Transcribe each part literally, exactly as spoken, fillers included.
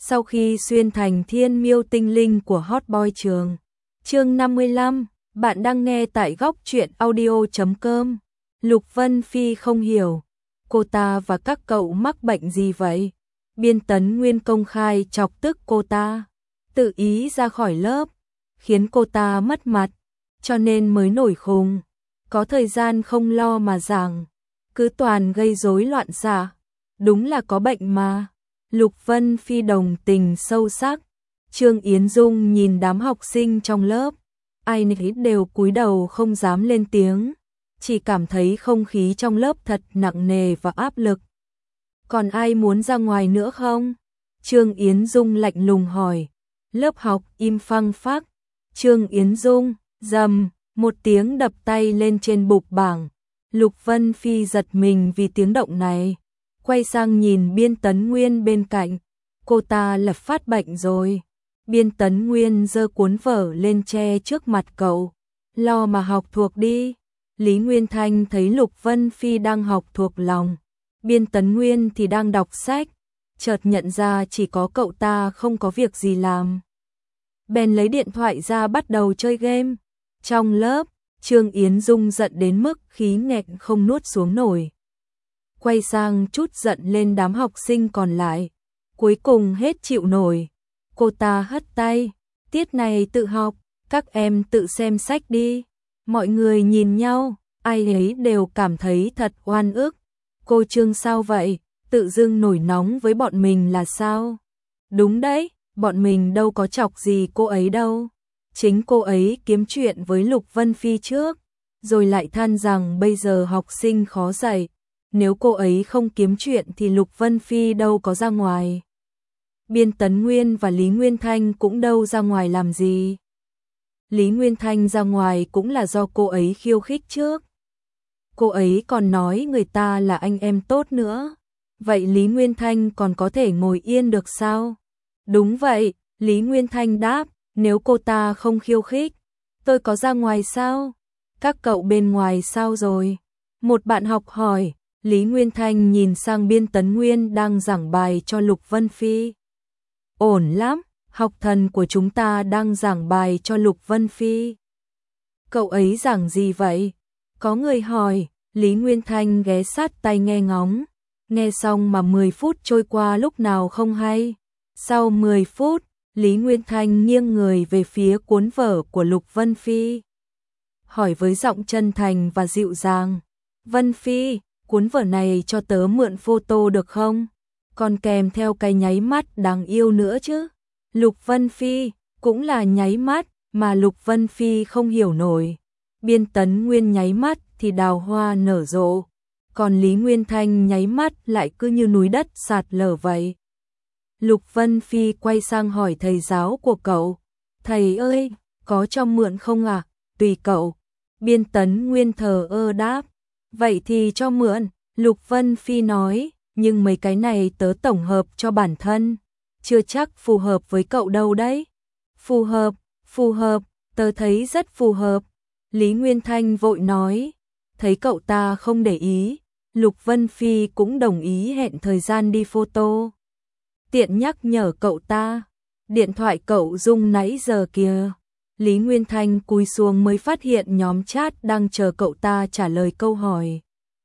Sau khi xuyên thành thiên miêu tinh linh của Hot Boy trường. Chương năm mươi lăm, bạn đang nghe tại góc truyện audio chấm com. Lục Vân Phi không hiểu, cô ta và các cậu mắc bệnh gì vậy? Biên Tấn Nguyên công khai chọc tức cô ta, tự ý ra khỏi lớp, khiến cô ta mất mặt, cho nên mới nổi khùng. Có thời gian không lo mà giảng, cứ toàn gây rối loạn xạ. Đúng là có bệnh mà. Lục Vân Phi đồng tình sâu sắc. Trương Yến Dung nhìn đám học sinh trong lớp, ai nấy đều cúi đầu không dám lên tiếng, chỉ cảm thấy không khí trong lớp thật nặng nề và áp lực. Còn ai muốn ra ngoài nữa không? Trương Yến Dung lạnh lùng hỏi. Lớp học im phăng phắc. Trương Yến Dung, rầm, một tiếng đập tay lên trên bục bảng. Lục Vân Phi giật mình vì tiếng động này, quay sang nhìn Biên Tấn Nguyên bên cạnh. Cô ta lập phát bệnh rồi. Biên Tấn Nguyên giơ cuốn vở lên che trước mặt cậu. Lo mà học thuộc đi. Lý Nguyên Thanh thấy Lục Vân Phi đang học thuộc lòng, Biên Tấn Nguyên thì đang đọc sách, chợt nhận ra chỉ có cậu ta không có việc gì làm. Bèn lấy điện thoại ra bắt đầu chơi game. Trong lớp, Trương Yến Dung giận đến mức khí nghẹn không nuốt xuống nổi. Quay sang chút giận lên đám học sinh còn lại. Cuối cùng hết chịu nổi. Cô ta hất tay. Tiết này tự học, các em tự xem sách đi. Mọi người nhìn nhau, ai ấy đều cảm thấy thật oan ức. Cô Trương sao vậy? Tự dưng nổi nóng với bọn mình là sao? Đúng đấy, bọn mình đâu có chọc gì cô ấy đâu. Chính cô ấy kiếm chuyện với Lục Vân Phi trước, rồi lại than rằng bây giờ học sinh khó dạy. Nếu cô ấy không kiếm chuyện thì Lục Vân Phi đâu có ra ngoài. Biên Tấn Nguyên và Lý Nguyên Thanh cũng đâu ra ngoài làm gì. Lý Nguyên Thanh ra ngoài cũng là do cô ấy khiêu khích trước. Cô ấy còn nói người ta là anh em tốt nữa. Vậy Lý Nguyên Thanh còn có thể ngồi yên được sao? Đúng vậy, Lý Nguyên Thanh đáp, nếu cô ta không khiêu khích, tôi có ra ngoài sao? Các cậu bên ngoài sao rồi? Một bạn học hỏi. Lý Nguyên Thanh nhìn sang Biên Tấn Nguyên đang giảng bài cho Lục Vân Phi. Ổn lắm, học thần của chúng ta đang giảng bài cho Lục Vân Phi. Cậu ấy giảng gì vậy? Có người hỏi. Lý Nguyên Thanh ghé sát tai nghe ngóng. Nghe xong mà mười phút trôi qua lúc nào không hay. Sau mười phút, Lý Nguyên Thanh nghiêng người về phía cuốn vở của Lục Vân Phi, hỏi với giọng chân thành và dịu dàng. Vân Phi, cuốn vở này cho tớ mượn photo được không? Còn kèm theo cái nháy mắt đáng yêu nữa chứ. Lục Vân Phi, cũng là nháy mắt mà Lục Vân Phi không hiểu nổi. Biên Tấn Nguyên nháy mắt thì đào hoa nở rộ, còn Lý Nguyên Thanh nháy mắt lại cứ như núi đất sạt lở vậy. Lục Vân Phi quay sang hỏi thầy giáo của cậu. Thầy ơi, có cho mượn không ạ? À? Tùy cậu. Biên Tấn Nguyên thờ ơ đáp. Vậy thì cho mượn, Lục Vân Phi nói, nhưng mấy cái này tớ tổng hợp cho bản thân, chưa chắc phù hợp với cậu đâu đấy. Phù hợp, phù hợp, tớ thấy rất phù hợp. Lý Nguyên Thanh vội nói. Thấy cậu ta không để ý, Lục Vân Phi cũng đồng ý hẹn thời gian đi photo. Tiện nhắc nhở cậu ta, điện thoại cậu rung nãy giờ kìa. Lý Nguyên Thanh cúi xuống mới phát hiện nhóm chat đang chờ cậu ta trả lời câu hỏi.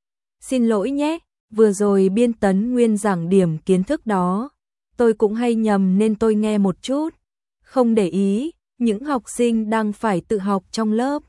Xin lỗi nhé, vừa rồi Biên Tấn Nguyên giảng điểm kiến thức đó, tôi cũng hay nhầm nên tôi nghe một chút, không để ý, những học sinh đang phải tự học trong lớp.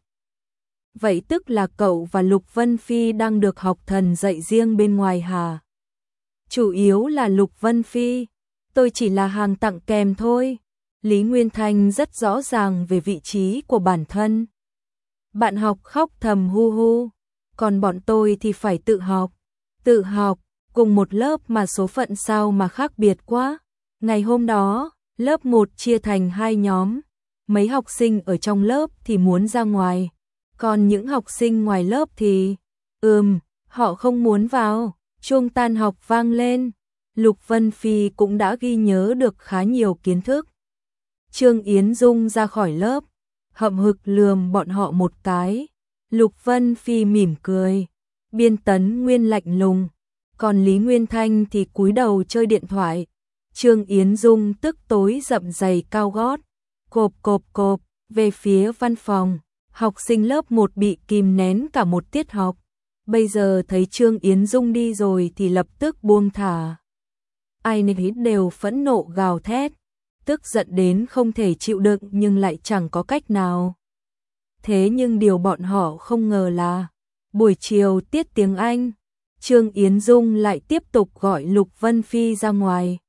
Vậy tức là cậu và Lục Vân Phi đang được học thần dạy riêng bên ngoài hả? Chủ yếu là Lục Vân Phi, tôi chỉ là hàng tặng kèm thôi. Lý Nguyên Thanh rất rõ ràng về vị trí của bản thân. Bạn học khóc thầm hu hu, còn bọn tôi thì phải tự học. Tự học, cùng một lớp mà số phận sao mà khác biệt quá. Ngày hôm đó, lớp một chia thành hai nhóm. Mấy học sinh ở trong lớp thì muốn ra ngoài, còn những học sinh ngoài lớp thì, ừm, họ không muốn vào. Chuông tan học vang lên. Lục Vân Phi cũng đã ghi nhớ được khá nhiều kiến thức. Trương Yến Dung ra khỏi lớp, hậm hực lườm bọn họ một cái. Lục Vân Phi mỉm cười. Biên Tấn Nguyên lạnh lùng, còn Lý Nguyên Thanh thì cúi đầu chơi điện thoại. Trương Yến Dung tức tối dậm giày cao gót, cộp cộp cộp, về phía văn phòng. Học sinh lớp một bị kìm nén cả một tiết học. Bây giờ thấy Trương Yến Dung đi rồi thì lập tức buông thả. Ai nấy đều phẫn nộ gào thét, tức giận đến không thể chịu đựng nhưng lại chẳng có cách nào. Thế nhưng điều bọn họ không ngờ là buổi chiều tiết tiếng Anh, Trương Yến Dung lại tiếp tục gọi Lục Vân Phi ra ngoài.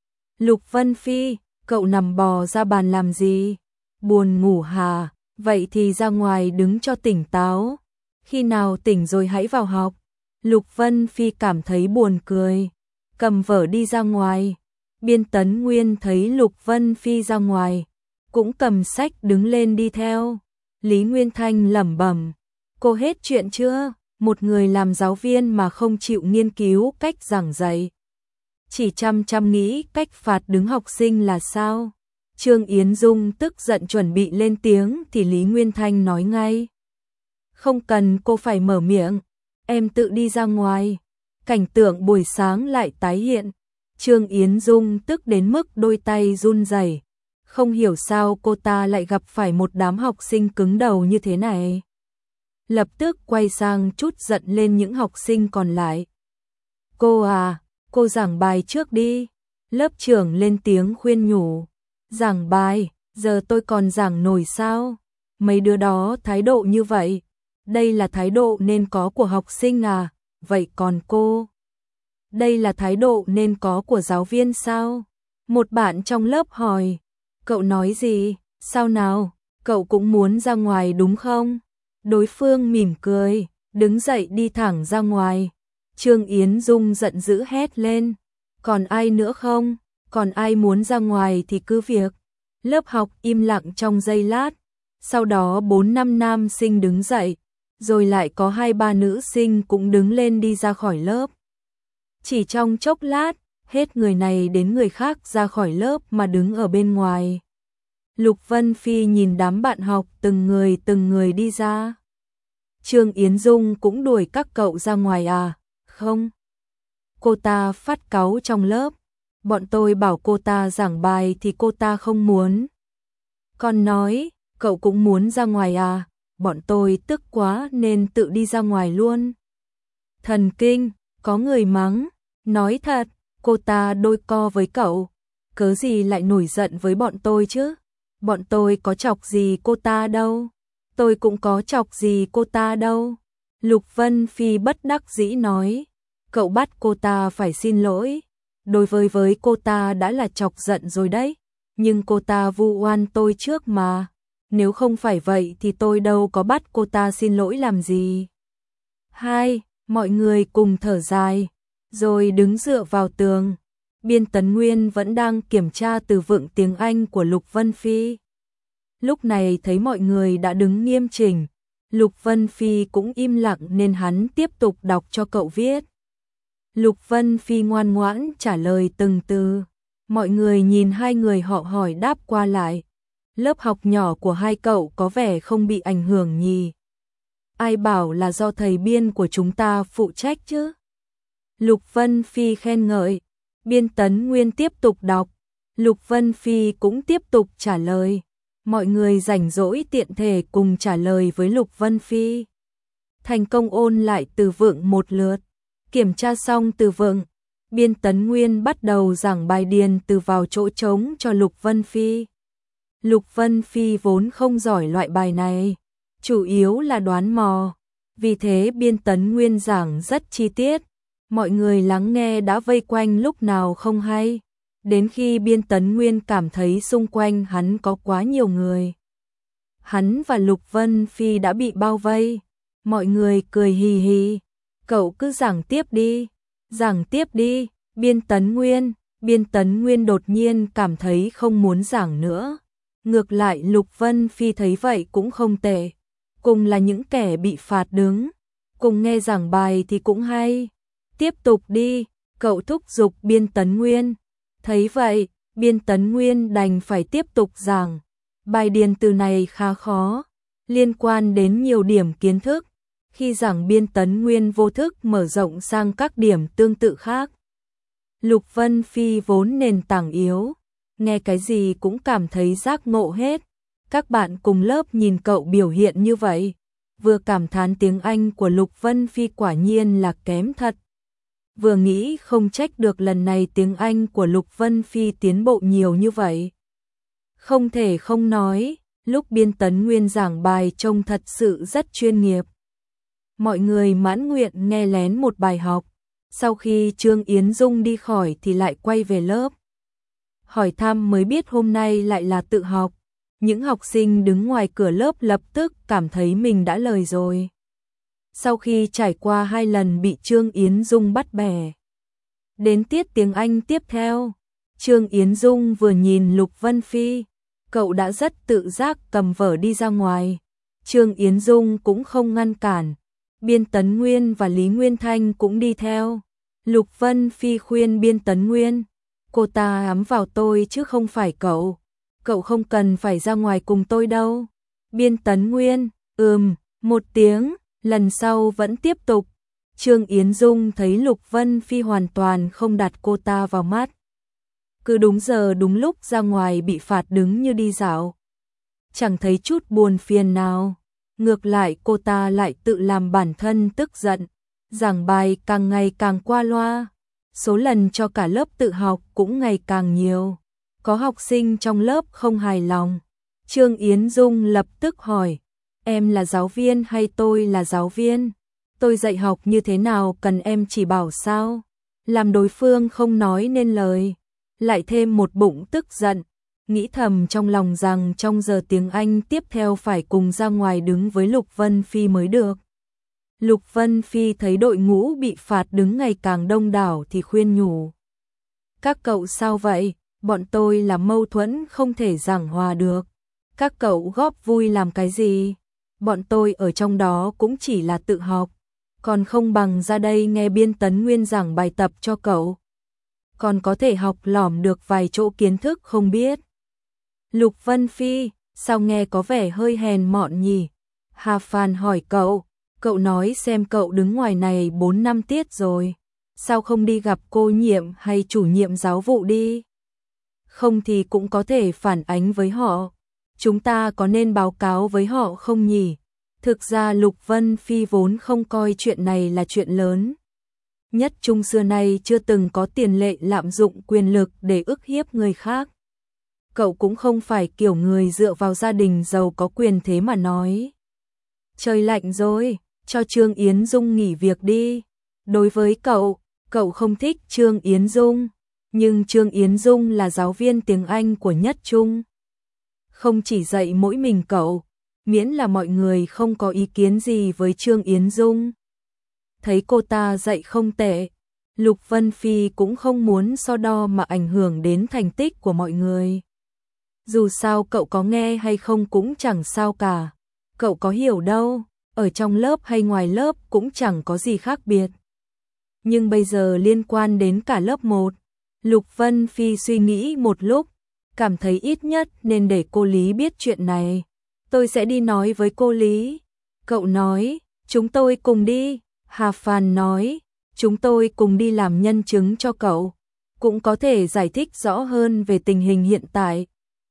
Lục Vân Phi, cậu nằm bò ra bàn làm gì? Buồn ngủ hả? Vậy thì ra ngoài đứng cho tỉnh táo. Khi nào tỉnh rồi hãy vào học. Lục Vân Phi cảm thấy buồn cười, cầm vở đi ra ngoài. Biên Tấn Nguyên thấy Lục Vân Phi ra ngoài, cũng cầm sách đứng lên đi theo. Lý Nguyên Thanh lẩm bẩm, cô hết chuyện chưa? Một người làm giáo viên mà không chịu nghiên cứu cách giảng dạy, chỉ chăm chăm nghĩ cách phạt đứng học sinh là sao? Trương Yến Dung tức giận chuẩn bị lên tiếng thì Lý Nguyên Thanh nói ngay, không cần cô phải mở miệng, em tự đi ra ngoài. Cảnh tượng buổi sáng lại tái hiện. Trương Yến Dung tức đến mức đôi tay run rẩy, không hiểu sao cô ta lại gặp phải một đám học sinh cứng đầu như thế này. Lập tức quay sang chút giận lên những học sinh còn lại. Cô à, cô giảng bài trước đi. Lớp trưởng lên tiếng khuyên nhủ. Giảng bài, giờ tôi còn giảng nổi sao? Mấy đứa đó thái độ như vậy, đây là thái độ nên có của học sinh à? Vậy còn cô? Đây là thái độ nên có của giáo viên sao? Một bạn trong lớp hỏi. Cậu nói gì? Sao nào? Cậu cũng muốn ra ngoài đúng không? Đối phương mỉm cười, đứng dậy đi thẳng ra ngoài. Trương Yến Dung giận dữ hét lên. Còn ai nữa không? Còn ai muốn ra ngoài thì cứ việc. Lớp học im lặng trong giây lát. Sau đó bốn năm nam sinh đứng dậy, rồi lại có hai ba nữ sinh cũng đứng lên đi ra khỏi lớp. Chỉ trong chốc lát, hết người này đến người khác ra khỏi lớp mà đứng ở bên ngoài. Lục Vân Phi nhìn đám bạn học từng người từng người đi ra. Trương Yến Dung cũng đuổi các cậu ra ngoài à? Không. Cô ta phát cáu trong lớp. Bọn tôi bảo cô ta giảng bài thì cô ta không muốn. Còn nói, cậu cũng muốn ra ngoài à? Bọn tôi tức quá nên tự đi ra ngoài luôn. Thần kinh, có người mắng. Nói thật, cô ta đôi co với cậu. Cớ gì lại nổi giận với bọn tôi chứ? Bọn tôi có chọc gì cô ta đâu. Tôi cũng có chọc gì cô ta đâu. Lục Vân Phi bất đắc dĩ nói. Cậu bắt cô ta phải xin lỗi. Đối với với cô ta đã là chọc giận rồi đấy. Nhưng cô ta vu oan tôi trước mà. Nếu không phải vậy thì tôi đâu có bắt cô ta xin lỗi làm gì. Hai, mọi người cùng thở dài, rồi đứng dựa vào tường. Biên Tấn Nguyên vẫn đang kiểm tra từ vựng tiếng Anh của Lục Vân Phi. Lúc này thấy mọi người đã đứng nghiêm chỉnh, Lục Vân Phi cũng im lặng nên hắn tiếp tục đọc cho cậu viết. Lục Vân Phi ngoan ngoãn trả lời từng từ. Mọi người nhìn hai người họ hỏi đáp qua lại. Lớp học nhỏ của hai cậu có vẻ không bị ảnh hưởng nhỉ? Ai bảo là do thầy Biên của chúng ta phụ trách chứ? Lục Vân Phi khen ngợi. Biên Tấn Nguyên tiếp tục đọc. Lục Vân Phi cũng tiếp tục trả lời. Mọi người rảnh rỗi tiện thể cùng trả lời với Lục Vân Phi. Thành công ôn lại từ vựng một lượt. Kiểm tra xong từ vựng, Biên Tấn Nguyên bắt đầu giảng bài điền từ vào chỗ trống cho Lục Vân Phi. Lục Vân Phi vốn không giỏi loại bài này, chủ yếu là đoán mò. Vì thế Biên Tấn Nguyên giảng rất chi tiết. Mọi người lắng nghe đã vây quanh lúc nào không hay. Đến khi Biên Tấn Nguyên cảm thấy xung quanh hắn có quá nhiều người, hắn và Lục Vân Phi đã bị bao vây. Mọi người cười hì hì. Cậu cứ giảng tiếp đi, giảng tiếp đi, Biên Tấn Nguyên. Biên Tấn Nguyên đột nhiên cảm thấy không muốn giảng nữa. Ngược lại Lục Vân Phi thấy vậy cũng không tệ. Cùng là những kẻ bị phạt đứng, cùng nghe giảng bài thì cũng hay. Tiếp tục đi, cậu thúc giục Biên Tấn Nguyên. Thấy vậy, Biên Tấn Nguyên đành phải tiếp tục giảng. Bài điền từ này khá khó, liên quan đến nhiều điểm kiến thức. Khi giảng Biên Tấn Nguyên vô thức mở rộng sang các điểm tương tự khác. Lục Vân Phi vốn nền tảng yếu, nghe cái gì cũng cảm thấy giác ngộ hết. Các bạn cùng lớp nhìn cậu biểu hiện như vậy, vừa cảm thán tiếng Anh của Lục Vân Phi quả nhiên là kém thật. Vừa nghĩ không trách được lần này tiếng Anh của Lục Vân Phi tiến bộ nhiều như vậy. Không thể không nói, lúc Biên Tấn Nguyên giảng bài trông thật sự rất chuyên nghiệp. Mọi người mãn nguyện nghe lén một bài học, sau khi Trương Yến Dung đi khỏi thì lại quay về lớp. Hỏi thăm mới biết hôm nay lại là tự học, những học sinh đứng ngoài cửa lớp lập tức cảm thấy mình đã lời rồi. Sau khi trải qua hai lần bị Trương Yến Dung bắt bẻ. Đến tiết tiếng Anh tiếp theo, Trương Yến Dung vừa nhìn Lục Vân Phi, cậu đã rất tự giác cầm vở đi ra ngoài. Trương Yến Dung cũng không ngăn cản, Biên Tấn Nguyên và Lý Nguyên Thanh cũng đi theo. Lục Vân Phi khuyên Biên Tấn Nguyên, cô ta ám vào tôi chứ không phải cậu, cậu không cần phải ra ngoài cùng tôi đâu. Biên Tấn Nguyên, ừm, một tiếng, lần sau vẫn tiếp tục. Trương Yến Dung thấy Lục Vân Phi hoàn toàn không đặt cô ta vào mắt. Cứ đúng giờ đúng lúc ra ngoài bị phạt đứng như đi dạo. Chẳng thấy chút buồn phiền nào. Ngược lại cô ta lại tự làm bản thân tức giận. Giảng bài càng ngày càng qua loa. Số lần cho cả lớp tự học cũng ngày càng nhiều. Có học sinh trong lớp không hài lòng. Trương Yến Dung lập tức hỏi, em là giáo viên hay tôi là giáo viên? Tôi dạy học như thế nào cần em chỉ bảo sao? Làm đối phương không nói nên lời. Lại thêm một bụng tức giận, nghĩ thầm trong lòng rằng trong giờ tiếng Anh tiếp theo phải cùng ra ngoài đứng với Lục Vân Phi mới được. Lục Vân Phi thấy đội ngũ bị phạt đứng ngày càng đông đảo thì khuyên nhủ. Các cậu sao vậy? Bọn tôi là mâu thuẫn không thể giảng hòa được. Các cậu góp vui làm cái gì? Bọn tôi ở trong đó cũng chỉ là tự học, còn không bằng ra đây nghe Biên Tấn Nguyên giảng bài tập cho cậu. Còn có thể học lỏm được vài chỗ kiến thức không biết. Lục Vân Phi, sao nghe có vẻ hơi hèn mọn nhỉ? Hà Phan hỏi cậu, cậu nói xem cậu đứng ngoài này bốn năm tiết rồi. Sao không đi gặp cô nhiệm hay chủ nhiệm giáo vụ đi? Không thì cũng có thể phản ánh với họ. Chúng ta có nên báo cáo với họ không nhỉ? Thực ra Lục Vân Phi vốn không coi chuyện này là chuyện lớn. Nhất Trung xưa nay chưa từng có tiền lệ lạm dụng quyền lực để ức hiếp người khác. Cậu cũng không phải kiểu người dựa vào gia đình giàu có quyền thế mà nói. Trời lạnh rồi, cho Trương Yến Dung nghỉ việc đi. Đối với cậu, cậu không thích Trương Yến Dung, nhưng Trương Yến Dung là giáo viên tiếng Anh của Nhất Trung. Không chỉ dạy mỗi mình cậu, miễn là mọi người không có ý kiến gì với Trương Yến Dung. Thấy cô ta dạy không tệ, Lục Vân Phi cũng không muốn so đo mà ảnh hưởng đến thành tích của mọi người. Dù sao cậu có nghe hay không cũng chẳng sao cả. Cậu có hiểu đâu, ở trong lớp hay ngoài lớp cũng chẳng có gì khác biệt. Nhưng bây giờ liên quan đến cả lớp một, Lục Vân Phi suy nghĩ một lúc, cảm thấy ít nhất nên để cô Lý biết chuyện này. Tôi sẽ đi nói với cô Lý. Cậu nói, chúng tôi cùng đi. Hà Phan nói, chúng tôi cùng đi làm nhân chứng cho cậu, cũng có thể giải thích rõ hơn về tình hình hiện tại.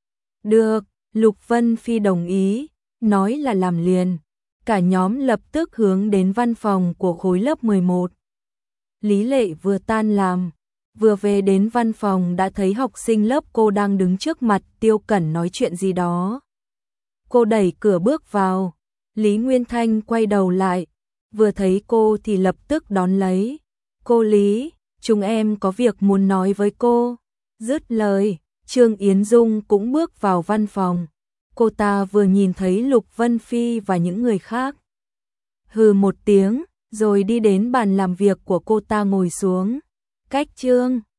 Được, Lục Vân Phi đồng ý, nói là làm liền. Cả nhóm lập tức hướng đến văn phòng của khối lớp mười một. Lý Lệ vừa tan làm, vừa về đến văn phòng đã thấy học sinh lớp cô đang đứng trước mặt Tiêu Cẩn nói chuyện gì đó. Cô đẩy cửa bước vào, Lý Nguyên Thanh quay đầu lại, vừa thấy cô thì lập tức đón lấy. Cô Lý, chúng em có việc muốn nói với cô. Dứt lời, Trương Yến Dung cũng bước vào văn phòng. Cô ta vừa nhìn thấy Lục Vân Phi và những người khác. Hừ một tiếng, rồi đi đến bàn làm việc của cô ta ngồi xuống. Cách Trương